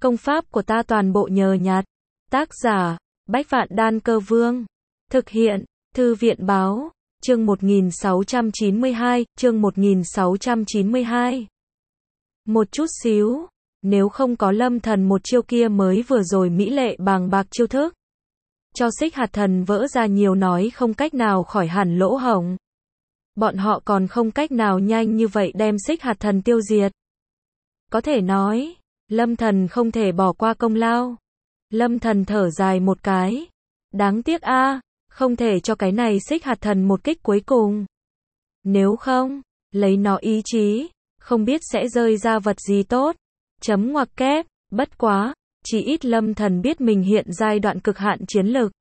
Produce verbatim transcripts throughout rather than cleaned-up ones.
Công pháp của ta toàn bộ nhờ nhặt. Tác giả, Bách Vạn Đan Cơ Vương. Thực hiện, Thư viện Báo. Chương một nghìn sáu trăm chín mươi hai, chương một nghìn sáu trăm chín mươi hai. Một chút xíu, nếu không có Lâm Thần một chiêu kia mới vừa rồi mỹ lệ bàng bạc chiêu thức, cho Xích Hạt Thần vỡ ra nhiều nói không cách nào khỏi hẳn lỗ hổng. Bọn họ còn không cách nào nhanh như vậy đem Xích Hạt Thần tiêu diệt. Có thể nói, Lâm Thần không thể bỏ qua công lao. Lâm Thần thở dài một cái. Đáng tiếc a, không thể cho cái này Xích Hạt Thần một kích cuối cùng. Nếu không, lấy nó ý chí, không biết sẽ rơi ra vật gì tốt. Chấm ngoặc kép, bất quá, chỉ ít Lâm Thần biết mình hiện giai đoạn cực hạn chiến lực.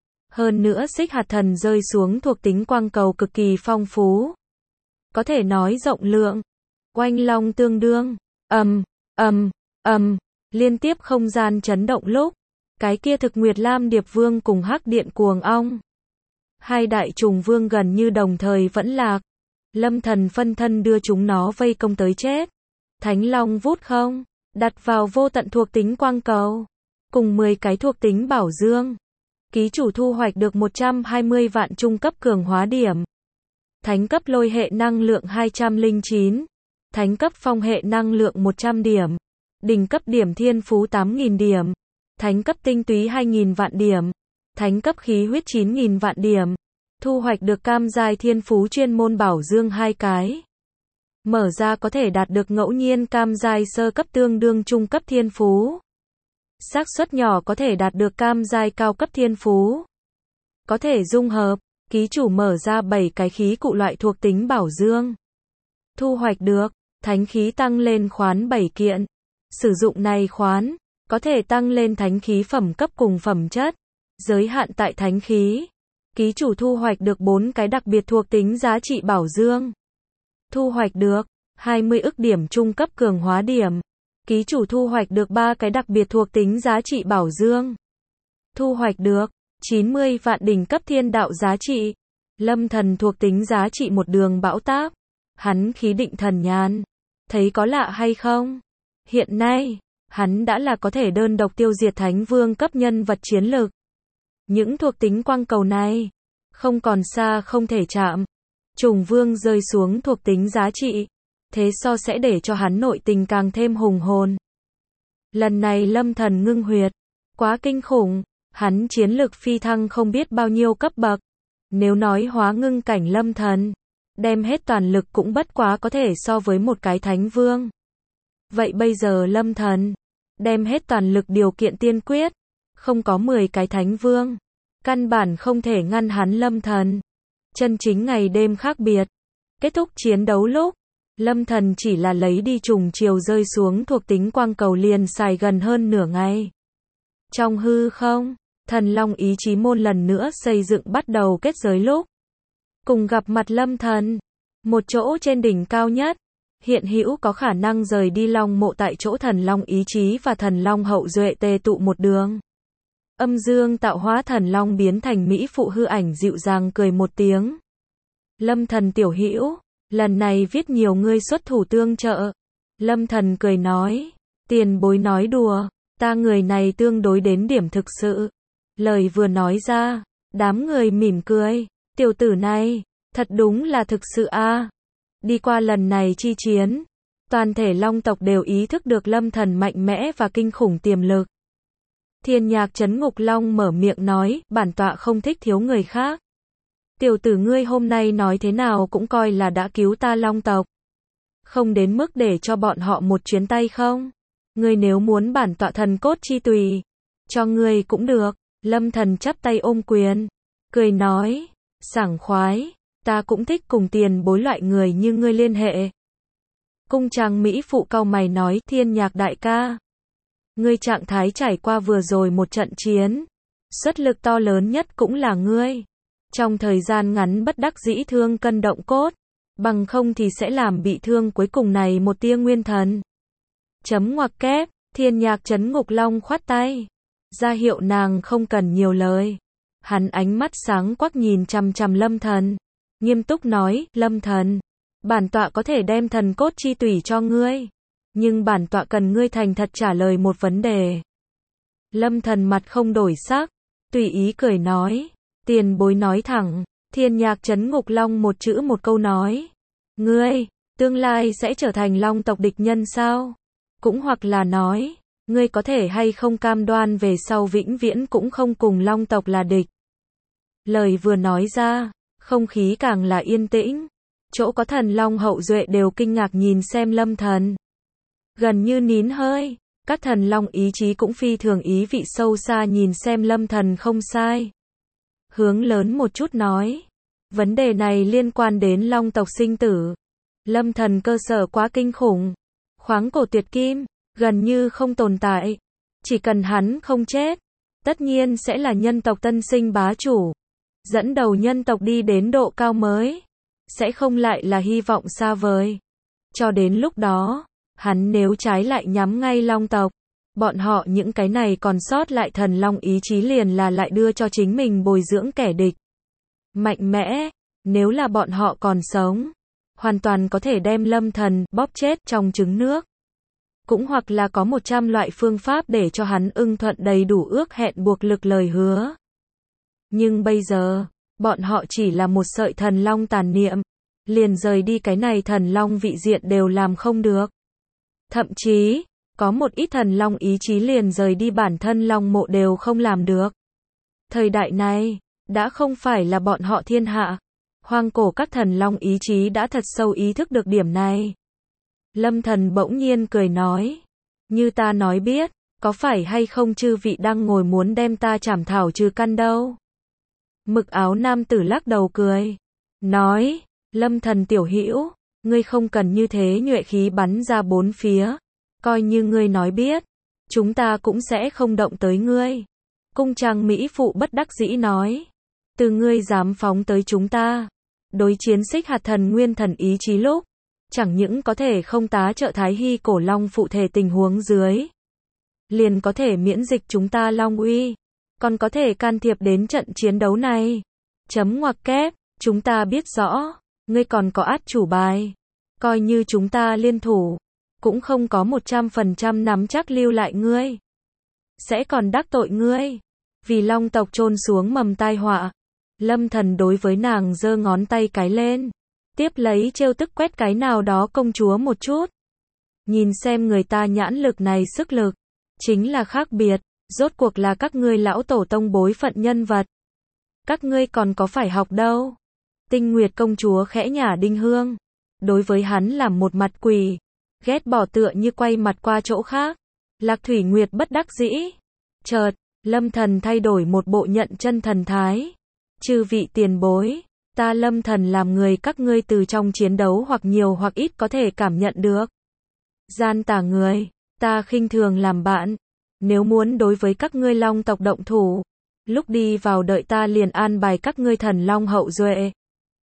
Hơn nữa Xích Hạt Thần rơi xuống thuộc tính quang cầu cực kỳ phong phú. Có thể nói rộng lượng. Oanh long tương đương, ầm, ầm, ầm, liên tiếp không gian chấn động lúc, cái kia Thực Nguyệt Lam Điệp Vương cùng Hắc Điện Cuồng Ong, hai đại trùng vương gần như đồng thời vẫn lạc. Lâm Thần phân thân đưa chúng nó vây công tới chết. Thánh Long vút không, đặt vào vô tận thuộc tính quang cầu, cùng mười cái thuộc tính bảo dương. Ký chủ thu hoạch được một trăm hai mươi vạn trung cấp cường hóa điểm. Thánh cấp lôi hệ năng lượng hai trăm lẻ chín. Thánh cấp phong hệ năng lượng một trăm điểm. Đỉnh cấp điểm thiên phú tám nghìn điểm. Thánh cấp tinh túy hai nghìn vạn điểm. Thánh cấp khí huyết chín nghìn vạn điểm. Thu hoạch được cam giai thiên phú chuyên môn bảo dương hai cái. Mở ra có thể đạt được ngẫu nhiên cam giai sơ cấp tương đương trung cấp thiên phú. Xác suất nhỏ có thể đạt được cam giai cao cấp thiên phú. Có thể dung hợp, ký chủ mở ra bảy cái khí cụ loại thuộc tính bảo dương. Thu hoạch được, thánh khí tăng lên khoán bảy kiện. Sử dụng này khoán, có thể tăng lên thánh khí phẩm cấp cùng phẩm chất. Giới hạn tại thánh khí. Ký chủ thu hoạch được bốn cái đặc biệt thuộc tính giá trị bảo dương. Thu hoạch được, hai mươi ức điểm trung cấp cường hóa điểm. Ký chủ thu hoạch được ba cái đặc biệt thuộc tính giá trị bảo dương. Thu hoạch được, chín mươi vạn đỉnh cấp thiên đạo giá trị. Lâm Thần thuộc tính giá trị một đường bão táp. Hắn khí định thần nhàn. Thấy có lạ hay không? Hiện nay, hắn đã là có thể đơn độc tiêu diệt thánh vương cấp nhân vật chiến lực. Những thuộc tính quang cầu này, không còn xa không thể chạm. Trùng vương rơi xuống thuộc tính giá trị. Thế so sẽ để cho hắn nội tình càng thêm hùng hồn. Lần này Lâm Thần ngưng huyệt. Quá kinh khủng. Hắn chiến lực phi thăng không biết bao nhiêu cấp bậc. Nếu nói hóa ngưng cảnh Lâm Thần, đem hết toàn lực cũng bất quá có thể so với một cái thánh vương. Vậy bây giờ Lâm Thần, đem hết toàn lực điều kiện tiên quyết. Không có mười cái thánh vương. Căn bản không thể ngăn hắn Lâm Thần. Chân chính ngày đêm khác biệt. Kết thúc chiến đấu lúc, Lâm Thần chỉ là lấy đi trùng chiều rơi xuống thuộc tính quang cầu liền xài gần hơn nửa ngày. Trong hư không, Thần Long ý chí môn lần nữa xây dựng bắt đầu kết giới lúc. Cùng gặp mặt Lâm Thần, một chỗ trên đỉnh cao nhất, hiện hữu có khả năng rời đi Long mộ tại chỗ Thần Long ý chí và Thần Long hậu duệ tề tụ một đường. Âm dương tạo hóa Thần Long biến thành mỹ phụ hư ảnh dịu dàng cười một tiếng. Lâm Thần tiểu hữu, lần này viết nhiều ngươi xuất thủ tương trợ. Lâm Thần cười nói, tiền bối nói đùa, ta người này tương đối đến điểm thực sự. Lời vừa nói ra, đám người mỉm cười, tiểu tử này, thật đúng là thực sự a. Đi qua lần này chi chiến, toàn thể Long tộc đều ý thức được Lâm Thần mạnh mẽ và kinh khủng tiềm lực. Thiên Nhạc Trấn Ngục Long mở miệng nói, bản tọa không thích thiếu người khác. Tiểu tử ngươi hôm nay nói thế nào cũng coi là đã cứu ta Long tộc. Không đến mức để cho bọn họ một chuyến tay không? Ngươi nếu muốn bản tọa thần cốt chi tùy, cho ngươi cũng được. Lâm Thần chắp tay ôm quyền, cười nói, sảng khoái, ta cũng thích cùng tiền bối loại người như ngươi liên hệ. Cung trang mỹ phụ cau mày nói, Thiên Nhạc đại ca, ngươi trạng thái trải qua vừa rồi một trận chiến, xuất lực to lớn nhất cũng là ngươi. Trong thời gian ngắn bất đắc dĩ thương cân động cốt, bằng không thì sẽ làm bị thương cuối cùng này một tia nguyên thần. Chấm ngoặc kép, Thiên Nhạc Trấn Ngục Long khoát tay, ra hiệu nàng không cần nhiều lời. Hắn ánh mắt sáng quắc nhìn chằm chằm Lâm Thần, nghiêm túc nói, Lâm Thần, bản tọa có thể đem thần cốt chi tủy cho ngươi. Nhưng bản tọa cần ngươi thành thật trả lời một vấn đề. Lâm Thần mặt không đổi sắc, tùy ý cười nói. Tiền bối nói thẳng. Thiên Nhạc Trấn Ngục Long một chữ một câu nói. Ngươi, tương lai sẽ trở thành Long tộc địch nhân sao? Cũng hoặc là nói, ngươi có thể hay không cam đoan về sau vĩnh viễn cũng không cùng Long tộc là địch. Lời vừa nói ra, không khí càng là yên tĩnh. Chỗ có thần Long hậu duệ đều kinh ngạc nhìn xem Lâm Thần. Gần như nín hơi, các thần Long ý chí cũng phi thường ý vị sâu xa nhìn xem Lâm Thần không sai. Hướng lớn một chút nói. Vấn đề này liên quan đến Long tộc sinh tử. Lâm Thần cơ sở quá kinh khủng. Khoáng cổ tuyệt kim, gần như không tồn tại. Chỉ cần hắn không chết, tất nhiên sẽ là nhân tộc tân sinh bá chủ. Dẫn đầu nhân tộc đi đến độ cao mới. Sẽ không lại là hy vọng xa vời. Cho đến lúc đó, hắn nếu trái lại nhắm ngay Long tộc, bọn họ những cái này còn sót lại thần Long ý chí liền là lại đưa cho chính mình bồi dưỡng kẻ địch. Mạnh mẽ, nếu là bọn họ còn sống, hoàn toàn có thể đem Lâm Thần bóp chết trong trứng nước. Cũng hoặc là có một trăm loại phương pháp để cho hắn ưng thuận đầy đủ ước hẹn buộc lực lời hứa. Nhưng bây giờ, bọn họ chỉ là một sợi thần Long tàn niệm, liền rời đi cái này thần Long vị diện đều làm không được. Thậm chí, có một ít thần Long ý chí liền rời đi bản thân Long mộ đều không làm được. Thời đại này, đã không phải là bọn họ thiên hạ. Hoang cổ các thần Long ý chí đã thật sâu ý thức được điểm này. Lâm Thần bỗng nhiên cười nói. Như ta nói biết, có phải hay không chư vị đang ngồi muốn đem ta chảm thảo trừ căn đâu? Mực áo nam tử lắc đầu cười. Nói, Lâm Thần tiểu hữu, ngươi không cần như thế nhuệ khí bắn ra bốn phía. Coi như ngươi nói biết, chúng ta cũng sẽ không động tới ngươi. Cung trang mỹ phụ bất đắc dĩ nói. Từ ngươi dám phóng tới chúng ta, đối chiến xích hạt thần nguyên thần ý chí lúc, chẳng những có thể không tá trợ Thái Hy cổ long phụ thể tình huống dưới, liền có thể miễn dịch chúng ta long uy, còn có thể can thiệp đến trận chiến đấu này. Chấm ngoặc kép, chúng ta biết rõ, ngươi còn có át chủ bài, coi như chúng ta liên thủ, cũng không có một trăm phần trăm nắm chắc lưu lại ngươi, sẽ còn đắc tội ngươi, vì Long tộc chôn xuống mầm tai họa. Lâm Thần đối với nàng giơ ngón tay cái lên, tiếp lấy trêu tức quét cái nào đó công chúa một chút. Nhìn xem người ta nhãn lực này sức lực, chính là khác biệt, rốt cuộc là các ngươi lão tổ tông bối phận nhân vật. Các ngươi còn có phải học đâu. Tinh Nguyệt công chúa khẽ nhả Đinh Hương, đối với hắn làm một mặt quỳ, ghét bỏ tựa như quay mặt qua chỗ khác. Lạc Thủy Nguyệt bất đắc dĩ. Chợt, Lâm Thần thay đổi một bộ nhận chân thần thái. Chư vị tiền bối, ta Lâm Thần làm người các ngươi từ trong chiến đấu hoặc nhiều hoặc ít có thể cảm nhận được. Gian tà người, ta khinh thường làm bạn. Nếu muốn đối với các ngươi Long tộc động thủ, lúc đi vào đợi ta liền an bài các ngươi thần Long hậu duệ.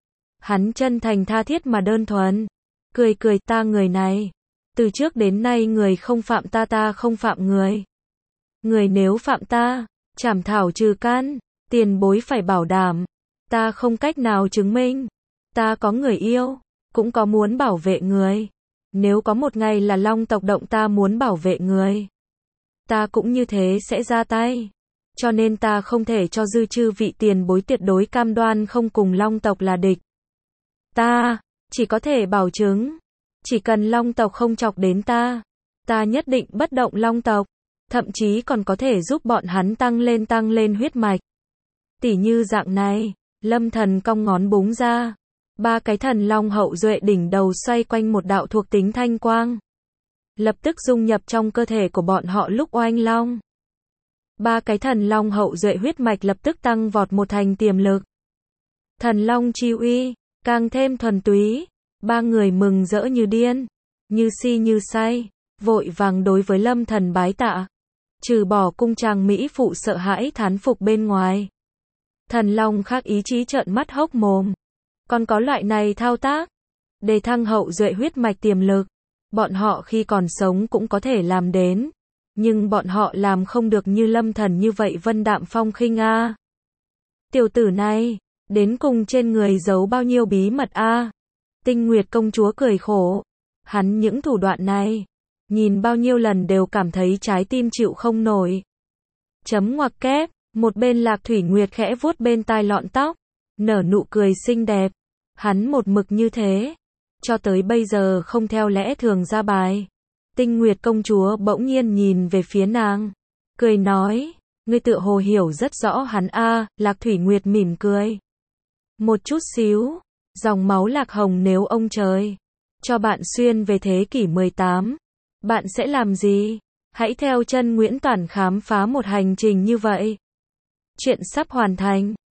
Hắn chân thành tha thiết mà đơn thuần, cười cười ta người này. Từ trước đến nay người không phạm ta ta không phạm người. Người nếu phạm ta, chảm thảo trừ căn, tiền bối phải bảo đảm. Ta không cách nào chứng minh. Ta có người yêu, cũng có muốn bảo vệ người. Nếu có một ngày là Long tộc động ta muốn bảo vệ người, ta cũng như thế sẽ ra tay. Cho nên ta không thể cho dư chư vị tiền bối tuyệt đối cam đoan không cùng Long tộc là địch. Ta, chỉ có thể bảo chứng, chỉ cần Long tộc không chọc đến ta, ta nhất định bất động Long tộc, thậm chí còn có thể giúp bọn hắn tăng lên tăng lên huyết mạch. Tỉ như dạng này, Lâm Thần cong ngón búng ra, ba cái thần Long hậu duệ đỉnh đầu xoay quanh một đạo thuộc tính thanh quang, lập tức dung nhập trong cơ thể của bọn họ lúc oanh long. Ba cái thần Long hậu duệ huyết mạch lập tức tăng vọt một thành tiềm lực. Thần Long chi uy, càng thêm thuần túy. Ba người mừng rỡ như điên, như si như say, vội vàng đối với Lâm Thần bái tạ. Trừ bỏ cung trang mỹ phụ sợ hãi thán phục bên ngoài, thần Long khác ý chí trợn mắt hốc mồm. Còn có loại này thao tác, để thăng hậu duệ huyết mạch tiềm lực, bọn họ khi còn sống cũng có thể làm đến, nhưng bọn họ làm không được như Lâm Thần như vậy vân đạm phong khinh a. À. Tiểu tử này, đến cùng trên người giấu bao nhiêu bí mật a? À. Tinh Nguyệt công chúa cười khổ, hắn những thủ đoạn này, nhìn bao nhiêu lần đều cảm thấy trái tim chịu không nổi. Chấm ngoặc kép, một bên Lạc Thủy Nguyệt khẽ vuốt bên tai lọn tóc, nở nụ cười xinh đẹp. Hắn một mực như thế, cho tới bây giờ không theo lẽ thường ra bài. Tinh Nguyệt công chúa bỗng nhiên nhìn về phía nàng, cười nói, ngươi tựa hồ hiểu rất rõ hắn a. Lạc Thủy Nguyệt mỉm cười. Một chút xíu, dòng máu Lạc Hồng nếu ông trời cho bạn xuyên về thế kỷ mười tám, bạn sẽ làm gì? Hãy theo chân Nguyễn Toản khám phá một hành trình như vậy. Chuyện sắp hoàn thành.